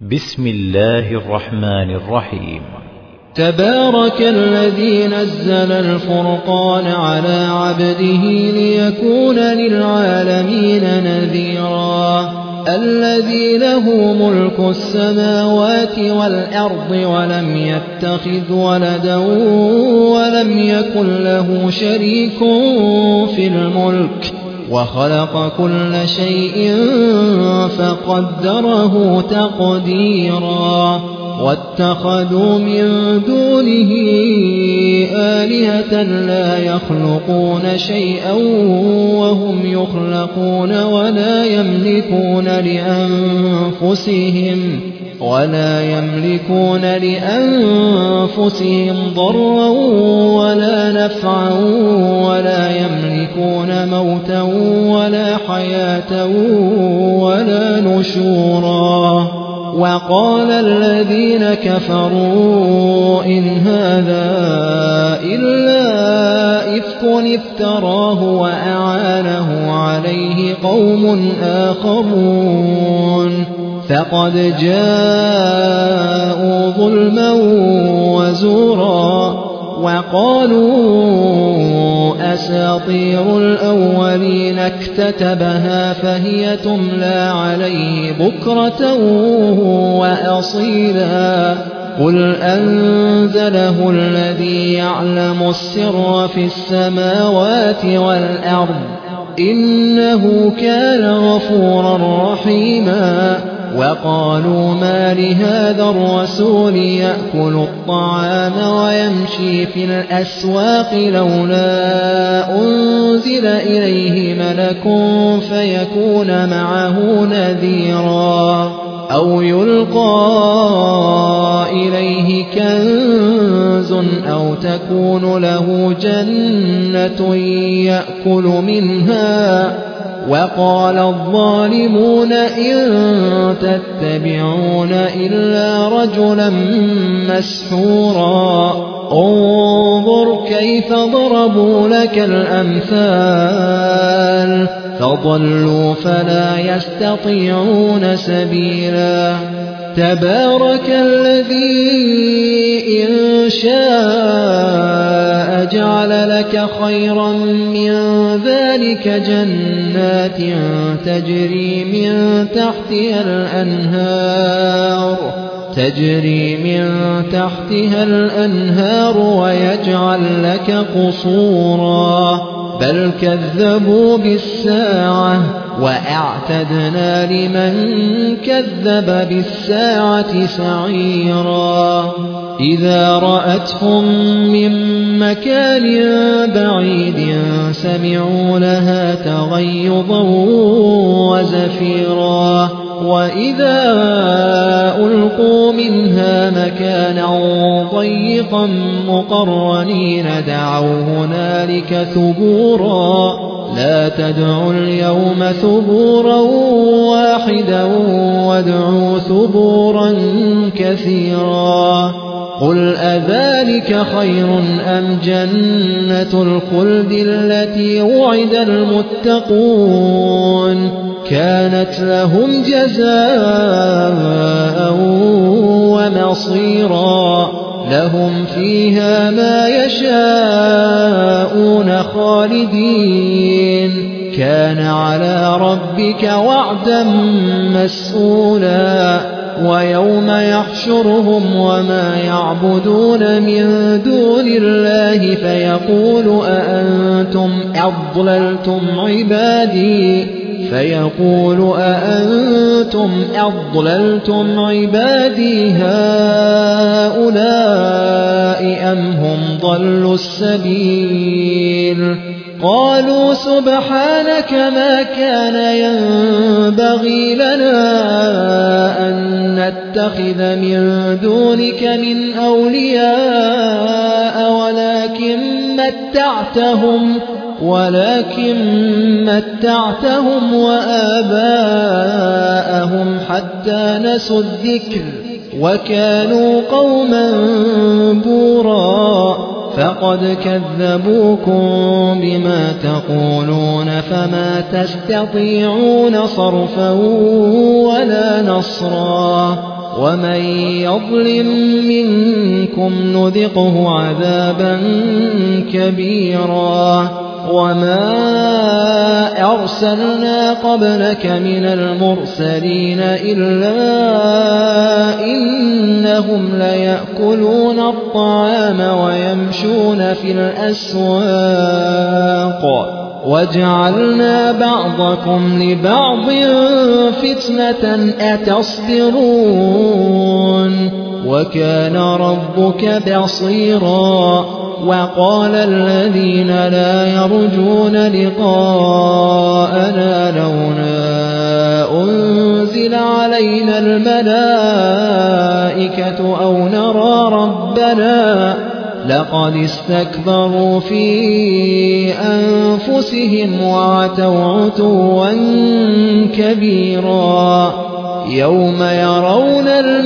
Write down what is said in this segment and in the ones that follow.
بسم الله الرحمن الرحيم. تبارك الذي نزل الفرقان على عبده ليكون للعالمين نذيرا الذي له ملك السماوات والأرض ولم يتخذ ولدا ولم يكن له شريك في الملك وخلق كل شيء فقدره تقديرا واتخذوا من دونه آلهة لا يخلقون شيئا وهم يخلقون ولا يملكون لأنفسهم ضرا ولا نفعا ولا يملكون موتا ولا حياة ولا نشورا. وقال الذين كفروا إن هذا إلا إفك افتراه وأعانه عليه قوم آخرون فقد جاءوا ظلما وزورا. وقالوا أساطير الأولين اكتتبها فهي تملى عليه بكرة وأصيلا. قل أنزله الذي يعلم السر في السماوات والأرض إنه كان غفورا رحيما. وقالوا ما لهذا الرسول يأكل الطعام ويمشي في الأسواق لولا أنزل إليه ملك فيكون معه نذيرا أو يلقى إليه كنز أو تكون له جنة يأكل منها. وقال الظالمون إن تتبعون إلا رجلا مسحورا. انظر كيف ضربوا لك الأمثال فضلوا فلا يستطيعون سبيلا. تبارك الذي إن شاء جعل لك خيرا من ذلك جنات تجري من تحتها الأنهار ويجعل لك قصورا بل كذبوا بالساعة وأعتدنا لمن كذب بالساعة سعيرا. إذا رأتهم من مكان بعيد سمعوا لها تغيظا وزفيرا وإذا ألقوا منها مكانا ضيقا مقرنين دعوا هنالك ثبورا لا تدعوا اليوم ثبورا واحدا وادعوا ثبورا كثيرا. قل أذلك خير أم جنة الخلد التي وعد المتقون كانت لهم جزاء ومصيرا لهم فيها ما يشاءون خالدين كان على ربك وعدا مسئولا. ويوم يحشرهم وما يعبدون من دون الله فيقول أأنتم أضللتم عبادي هؤلاء أم هم ضلوا السبيل. قالوا سبحانك ما كان ينبغي لنا أن نتخذ من دونك من أولياء ولكن متعتهم وآباءهم حتى نسوا الذكر وكانوا قوما بورا. فقد كذبوكم بما تقولون فما تستطيعون صرفا ولا نصرا ومن يظلم منكم نذقه عذابا كبيرا وما أرسلنا قبلك من المرسلين إلا إنهم ليأكلون الطعام ويمشون في الأسواق وجعلنا بعضكم لبعض فتنة أتصبرون وكان ربك بصيرا وقال الذين لا يرجون لقاءنا لولا أنزل علينا الملائكة أو نرى ربنا لقد استكبروا في أنفسهم وعتوا عتوا كبيرا يوم يرون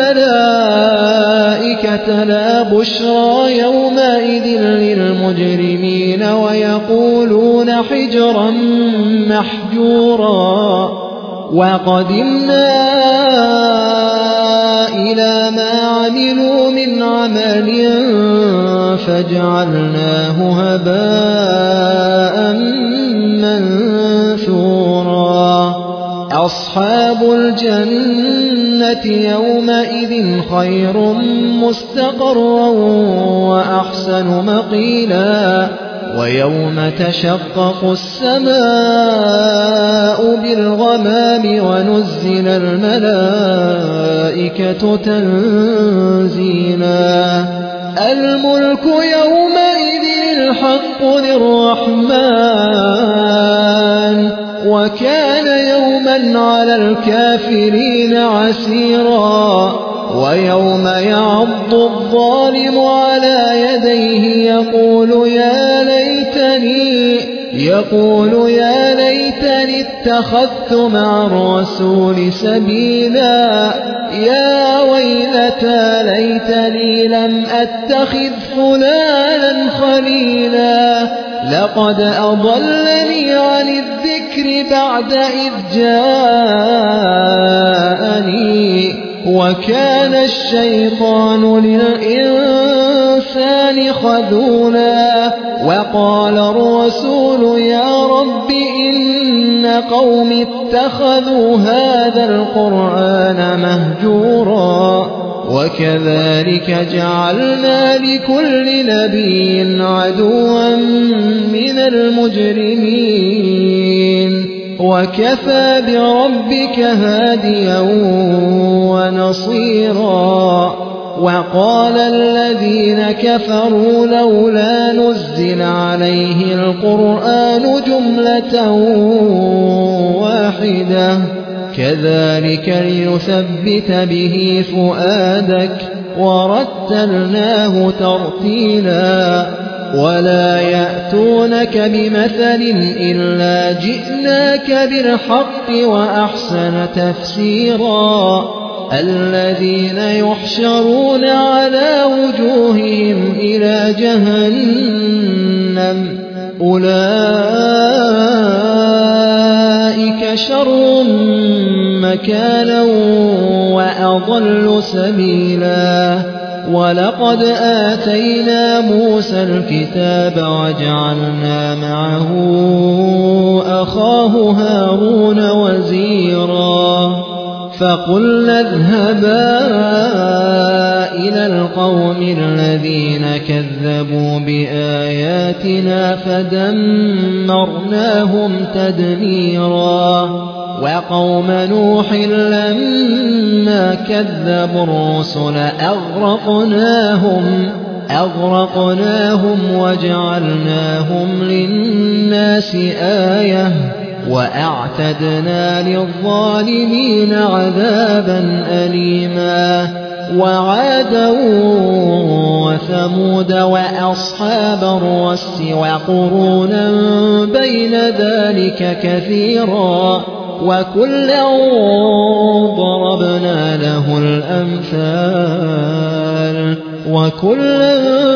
الملائكة لا بشرى يومئذ للمجرمين ويقولون حجرا محجورا وقدمنا إلى ما عملوا من عمل فجعلناه هباء منثورا أصحاب الجنة يومئذ خير مستقرا وأحسن مقيلا ويوم تشقق السماء بالغمام ونزل الملائكة تنزيلا الملك يومئذ الحق للرحمن وكان يوما على الكافرين عسيرا ويوم يعض الظالم على يديه يقول يا ليتني اتخذت مع الرسول سبيلا يا ويلتى ليتني لم أتخذ فلانا خليلا لقد أضلني عن الذكر بعد إذ جاءني وكان الشيطان للإنسان خذولا وقال الرسول يا رب إن قوم اتخذوا هذا القرآن مهجورا وكذلك جعلنا لكل نبي عدوا من المجرمين وكفى بربك هاديا ونصيرا وقال الذين كفروا لولا نزل عليه القرآن جملة واحدة كذلك لنثبت به فؤادك ورتلناه ترتيلا ولا يأتونك بمثل إلا جئناك بالحق وأحسن تفسيرا الذين يحشرون على وجوههم إلى جهنم أولئك شر مكانا وأضل سبيلا ولقد آتينا موسى الكتاب وجعلنا معه أخاه هارون وزيرا فقلنا اذهبا إلى القوم الذين كذبوا بآياتنا فدمرناهم تدميرا وقوم نوح لما كذبوا الرسل أغرقناهم وجعلناهم للناس آية وأعتدنا للظالمين عذابا أليما وعادا وثمود وأصحاب الرس وقرونا بين ذلك كثيرا وكلا ضربنا له الأمثال وكلا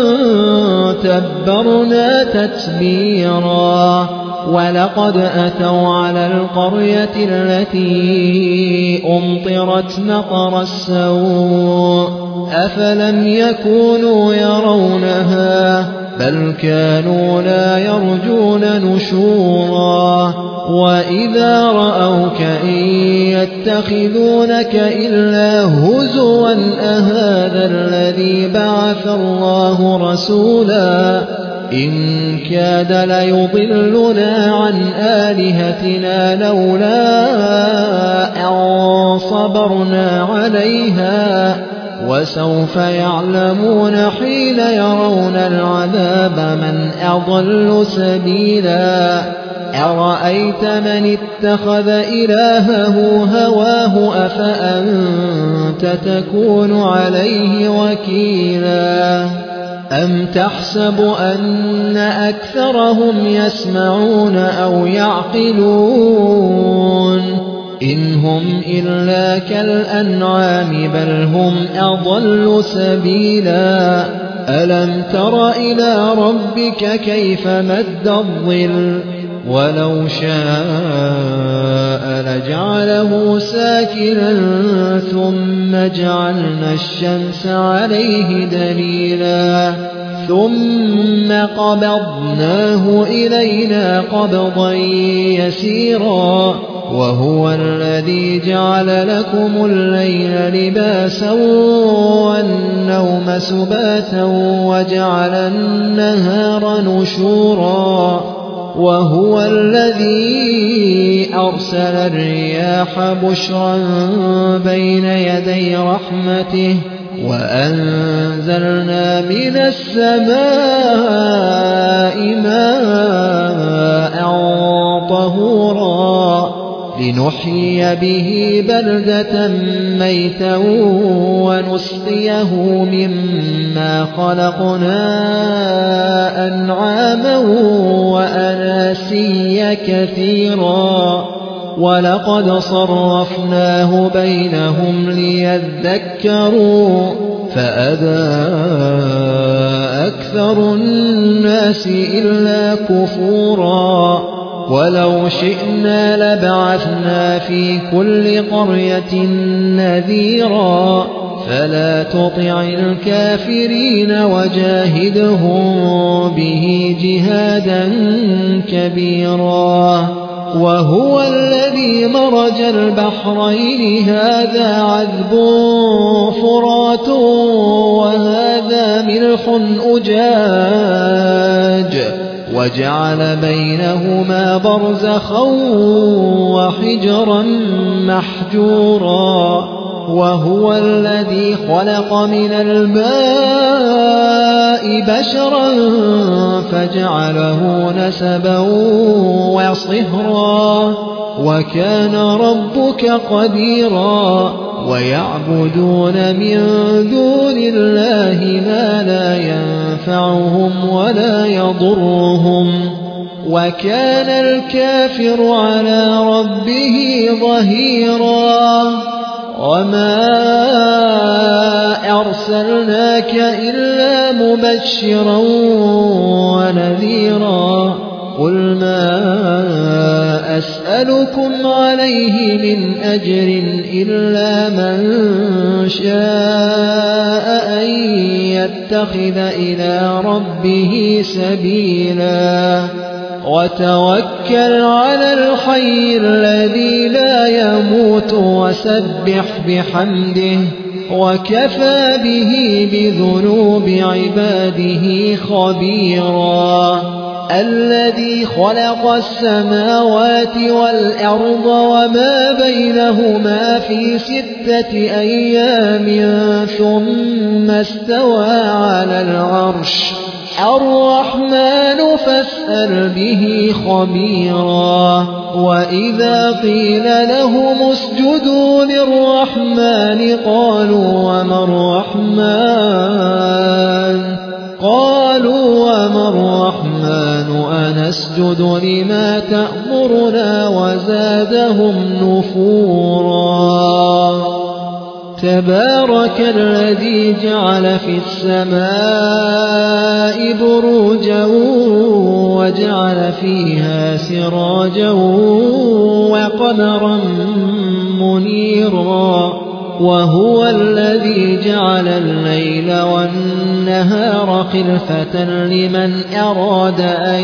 تبرنا تتبيرا ولقد أتوا على القرية التي أمطرت مطر السوء أفلم يكونوا يرونها بل كانوا لا يرجون نشورا وإذا رأوك إن يتخذونك إلا هزوا أهذا الذي بعث الله رسولا إن كاد ليضلنا عن آلهتنا لولا أن صبرنا عليها وسوف يعلمون حين يرون العذاب من أضل سبيلا أرأيت من اتخذ إلهه هواه أفأنت تكون عليه وكيلا أم تحسب أن أكثرهم يسمعون أو يعقلون إن هم إلا كالأنعام بل هم أضل سبيلا ألم تر إلى ربك كيف مد الظل ولو شاء لجعله ساكنا ثم جعلنا الشمس عليه دليلا ثم قبضناه إلينا قبضا يسيرا وهو الذي جعل لكم الليل لباسا والنوم سباتا وجعل النهار نشورا وهو الذي أرسل الرياح بشرا بين يدي رحمته وأنزلنا من السماء ماء طهورا لنحيي به بلدة ميتا ونسقيه مما خلقنا أنعاما وأناسيا كثيرا ولقد صرفناه بينهم ليذكروا فأبى أكثر الناس إلا كفورا ولو شئنا لبعثنا في كل قرية نذيرا فلا تطع الكافرين وجاهدهم به جهادا كبيرا وهو الذي مرج البحرين هذا عذب فرات وهذا ملح أجاج وجعل بينهما برزخا وحجرا محجورا وهو الذي خلق من الماء بشرا فجعله نسبا وصهرا وكان ربك قديرا ويعبدون من دون الله ما لا ينفعهم ولا يضرهم وكان الكافر على ربه ظهيرا وما أرسلناك إلا مبشرا ونذيرا قل ما أسألكم عليه من أجر إلا من شاء أن يتخذ إلى ربه سبيلا وتوكل على الحي الذي لا يموت وسبح بحمده وكفى به بذنوب عباده خبيرا الذي خلق السماوات والأرض وما بينهما في 6 أيام ثم استوى على العرش الرحمن فاسأل به خبيرا وإذا قيل لهم اسجدوا للرحمن قالوا وما الرحمن أنسجد لما تأمرنا وزادهم نفورا تبارك الذي جعل في السماء بروجا وجعل فيها سراجا وقمرا منيرا وهو الذي جعل الليل والنهار خلفة لمن أراد أن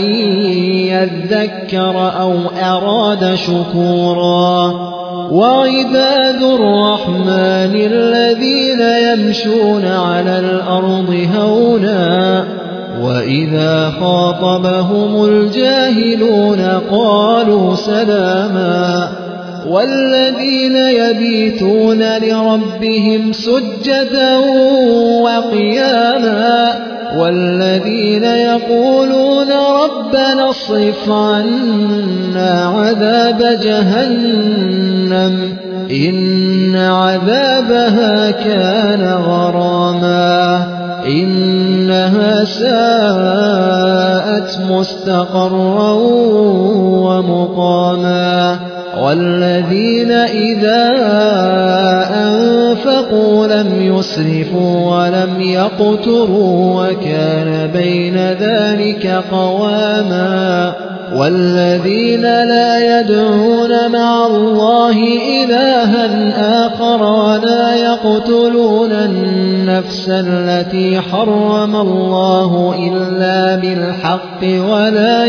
يذكر أو أراد شكورا وعباد الرحمن الذين يمشون على الأرض هونا وإذا خاطبهم الجاهلون قالوا سلاما والذين يبيتون لربهم سجدا وقياما والذين يقولون ربنا اصرف عنا عذاب جهنم إن عذابها كان غراما إنها ساءت مستقرا ومقاما والذين إذا أنفقوا لم يسرفوا ولم يقتروا وكان بين ذلك قواما والذين لا يدعون مع الله إلها آخر ولا يقتلون النفس التي حرم الله إلا بالحق ولا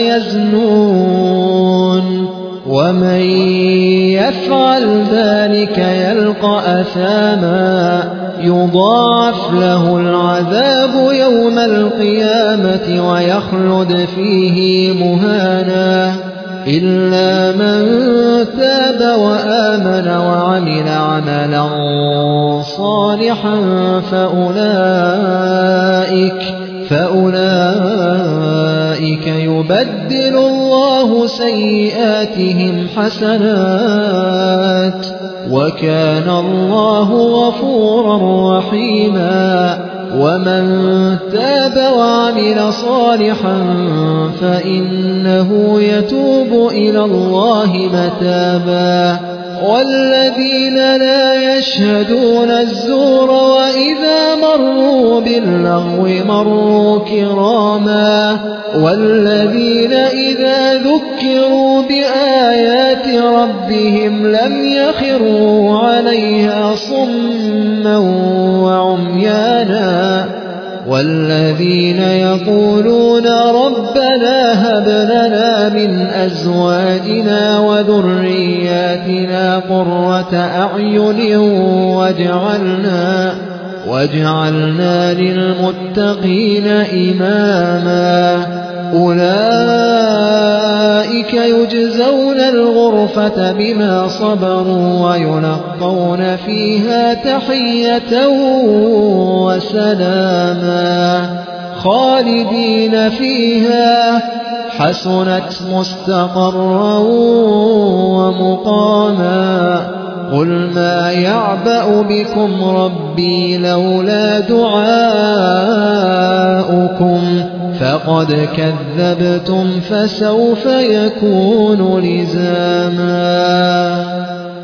يزنون ومن يفعل ذلك يلقى أثاما يضاعف له العذاب يوم القيامة ويخلد فيه مهانا إلا من تاب وآمن وعمل عملا صالحا فأولئك يبدل الله سيئاتهم حسنات وكان الله غفورا رحيما ومن تاب وعمل صالحا فإنه يتوب إلى الله متابا والذين لا يشهدون الزور وإذا مروا باللغو مروا كراما والذين إذا ذكروا بآيات ربهم لم يخروا عليها صما وعميانا والذين يقولون ربنا هب لنا من أزواجنا وذرياتنا قرة أعين واجعلنا للمتقين إماما أولئك يجزون الغرفة بما صبروا ويلقون فيها تحية وسلاما خالدين فيها حسنت مستقرا ومقاما قل ما يعبأ بكم ربي لولا دعاؤكم فقد كذبتم فسوف يكون لزاما